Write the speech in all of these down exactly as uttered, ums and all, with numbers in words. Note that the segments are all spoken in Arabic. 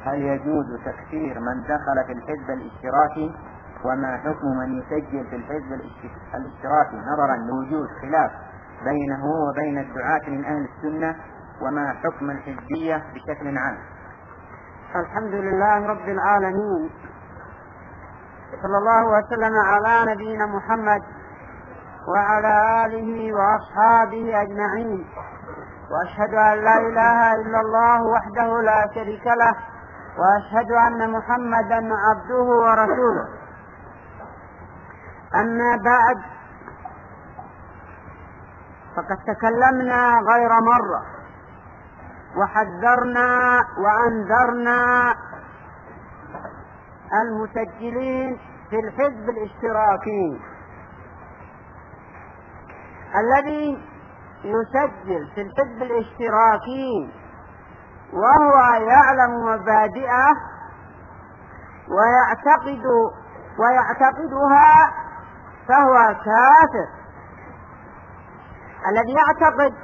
هل يجوز تكفير من دخل في الحزب الاشتراكي؟ وما حكم من يسجل في الحزب الاشتراكي نظرا لوجود خلاف بينه وبين الدعاة من أهل السنة؟ وما حكم الحزبية بشكل عام؟ الحمد لله رب العالمين، صلى الله وسلم على نبينا محمد وعلى آله وأصحابه أجمعين، وأشهد أن لا إله إلا الله وحده لا شريك له، وأشهد أن محمدا عبده ورسوله. أما بعد، فقد تكلمنا غير مرة وحذرنا وأنذرنا المسجلين في الحزب الاشتراكي. الذي يسجل في الحزب الاشتراكي وهو يعلم مبادئه ويعتقد ويعتقدها فهو كافر. الذي يعتقد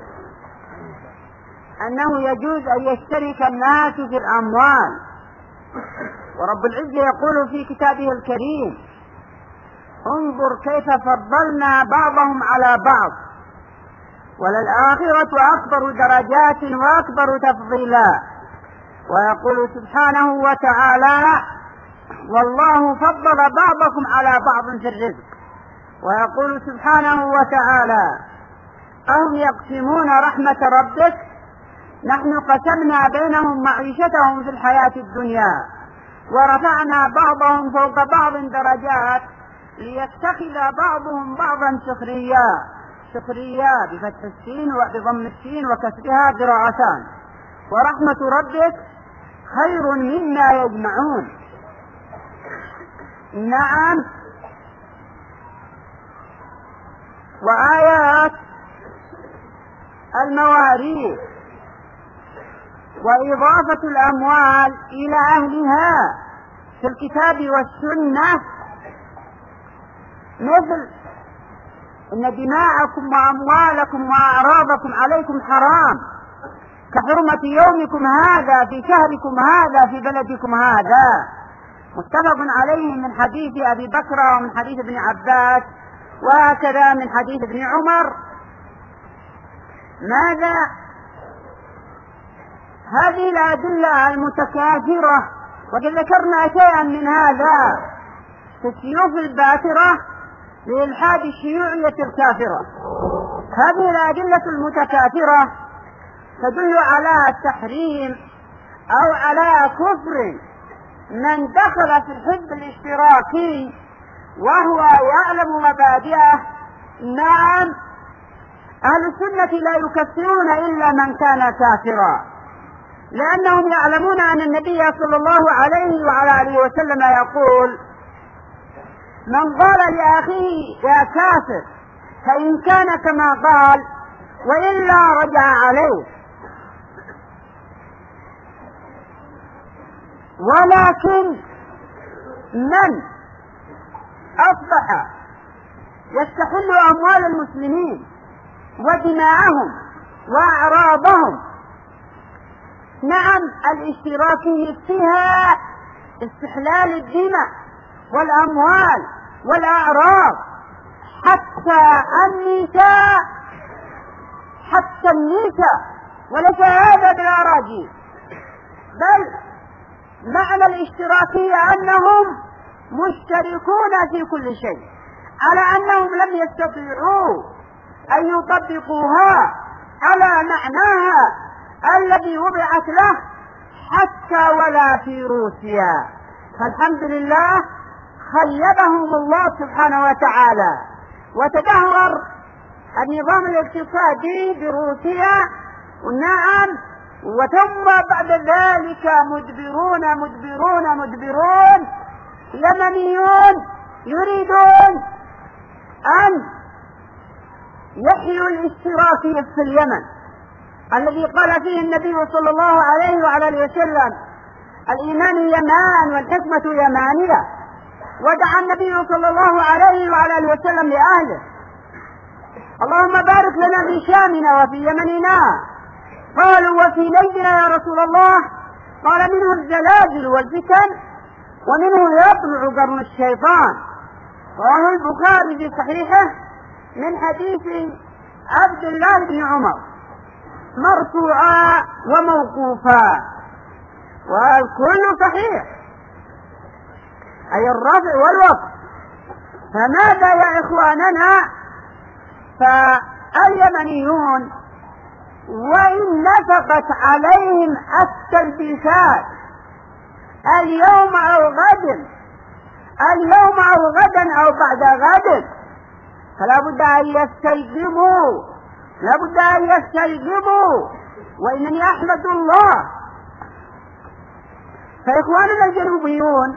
أنه يجوز أن يشترك الناس في الأموال، ورب العزة يقول في كتابه الكريم: انظر كيف فضلنا بعضهم على بعض وللآخرة أكبر درجات وأكبر تفضيلا. ويقول سبحانه وتعالى: والله فضل بعضكم على بعض في الرزق. ويقول سبحانه وتعالى: أهم يقسمون رحمة ربك نحن قسمنا بينهم معيشتهم في الحياة الدنيا ورفعنا بعضهم فوق بعض درجات ليتخذ بعضهم بعضا سخريا. سخريا بفتح السين وبضم السين وكسرها قراءتان. ورحمة ربك خير مما يجمعون. نعم، وآيات المواريث وإضافة الأموال إلى أهلها في الكتاب والسنة، مثل: إن دماءكم وأموالكم وأعراضكم عليكم حرام كحرمة يومكم هذا في شهركم هذا في بلدكم هذا، متفق عليه من حديث أبي بكر ومن حديث ابن عباس، وهكذا من حديث ابن عمر. ماذا؟ هذه الأدلة المتكاثرة، وقد ذكرنا شيئا من هذا في السيوف الباترة لإلحاد الشيوعية الكافرة. هذه الأدلة المتكاثرة تدل على تحريم أو على كفر من دخل في الحزب الاشتراكي وهو يعلم مبادئه. نعم، أهل السنة لا يكفرون إلا من كان كافرا، لأنهم يعلمون أن النبي صلى الله عليه وعلى آله وسلم يقول: من قال لأخيه يا كافر فإن كان كما قال وإلا رجع عليه. ولكن من أصبح يستحل أموال المسلمين ودماءهم وأعراضهم، نعم، الاشتراكي فيها استحلال الدماء والأموال والأعراض حتى النساء حتى النساء وليس هذا بالأراجيل، بل معنى الاشتراكية أنهم مشتركون في كل شيء، على أنهم لم يستطيعوا أن يطبقوها على معناها الذي وضعت له حتى ولا في روسيا. فالحمد لله خيبهم الله سبحانه وتعالى، وتدهور النظام الاقتصادي بروسيا، ونعم، وثم بعد ذلك مدبرون مدبرون مدبرون يمنيون يريدون أن يحيوا الاشتراكية في اليمن الذي قال فيه النبي صلى الله عليه وعلى اله وسلم: الإيمان يمان والحكمة يمانية. ودعا النبي صلى الله عليه وعلى اله وسلم لأهله: اللهم بارك لنا في شامنا وفي يمننا. قالوا: وفي نجدنا يا رسول الله؟ قال منه الزلازل والفتن ومنه يطلع قرن الشيطان. رواه البخاري في صحيحه من حديث عبد الله بن عمر مرفوعا وموقوفا، والكل صحيح أي الرفع والوقف. فماذا يا إخواننا؟ فاليمنيون وإن نفقت عليهم التلبيسات اليوم أو غد اليوم أو غدا أو بعد غد، فلا بد أن يستيقظوا لا بد أن يستيقظوا وإنني أحمد الله. فإخواننا الجنوبيون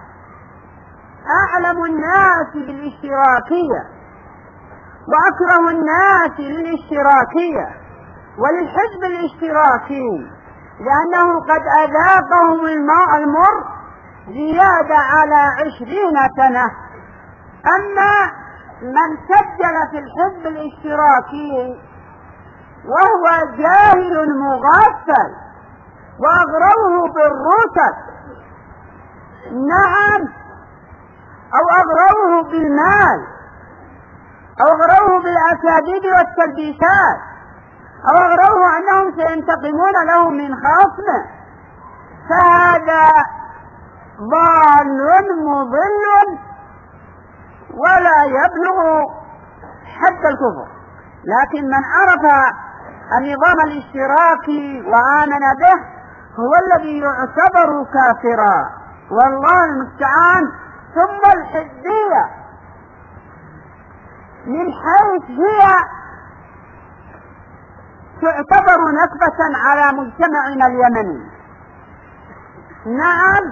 أعلم الناس بالاشتراكية وأكره الناس للاشتراكية وللحزب الاشتراكي، لأنه قد أذاقهم الماء المر زيادة على عشرين سنة. أما من سجل في الحزب الاشتراكي وهو جاهل مغفل وأغروه بالرتب، نعم، أو أغروه بالمال أو أغروه بالأساليب والتلبيسات أو أغروه أنهم سينتقمون له من خصمه، فهذا ضال مضل ولا يبلغ حد الكفر. لكن من عرف النظام الاشتراكي وآمن به هو الذي يعتبر كافرا، والله المستعان. ثم الحزبية من حيث هي تعتبر نكبة على مجتمعنا اليمني. نعم،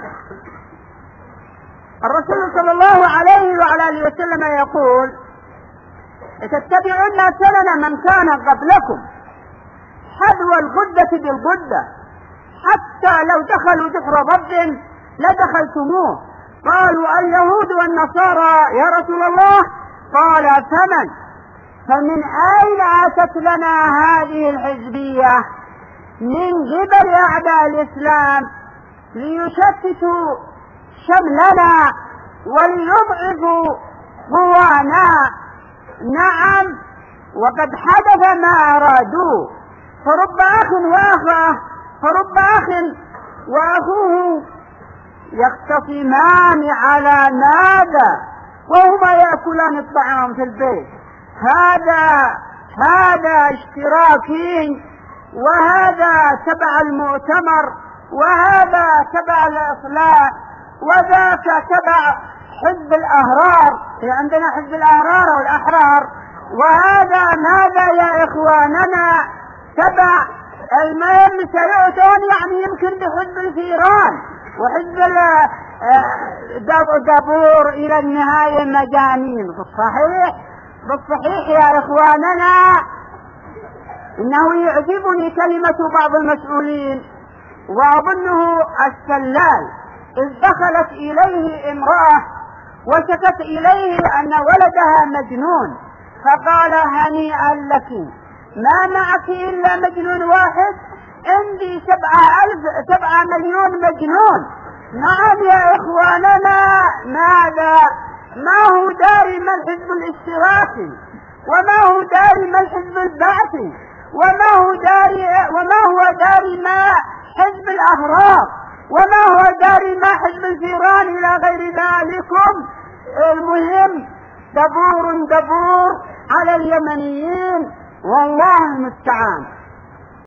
الرسول صلى الله عليه وعلى آله وسلم يقول: تتبعون سنن من كان قبلكم حذو الغدة بالغدة حتى لو دخلوا جحر ضب لدخلتموه. قالوا: اليهود والنصارى يا رسول الله؟ قال: فمن؟ فمن أين أتت لنا هذه الحزبية؟ من قبل أعداء الإسلام ليشتتوا شملنا وليضعفوا قوانا. نعم، وقد حدث ما أرادوه، فرب أخ وأخاه فرب أخ وأخوه يختصمان على ماذا وهما يأكلان الطعام في البيت. هذا هذا اشتراكي، وهذا تبع المؤتمر، وهذا تبع الإصلاح، وذاك تبع حزب الأحرار، عندنا حزب الأحرار والأحرار، وهذا ماذا يا إخواننا؟ تبع المهم سيؤتون يعني يمكن بحزب الفيران وحزب دابور إلى النهاية مجانين. بالصحيح بالصحيح يا إخواننا إنه يعجبني كلمة بعض المسؤولين، وأظنه السلال، إذ دخلت إليه امرأة وشكت إليه أن ولدها مجنون، فقال: هنيئا لك، ما معك إلا مجنون واحد؟ عندي سبعة ألف سبعة مليون مجنون. نعم يا إخواننا، ماذا؟ ما هو داري ما الحزب الاشتراكي، وما هو داري ما الحزب البعثي، وما هو داري وما هو داري ما حزب الأحرار، وما هو داري ما حزب الفيران إلى غير ذلكم. المهم دبور دبور على اليمنيين، والله المستعان.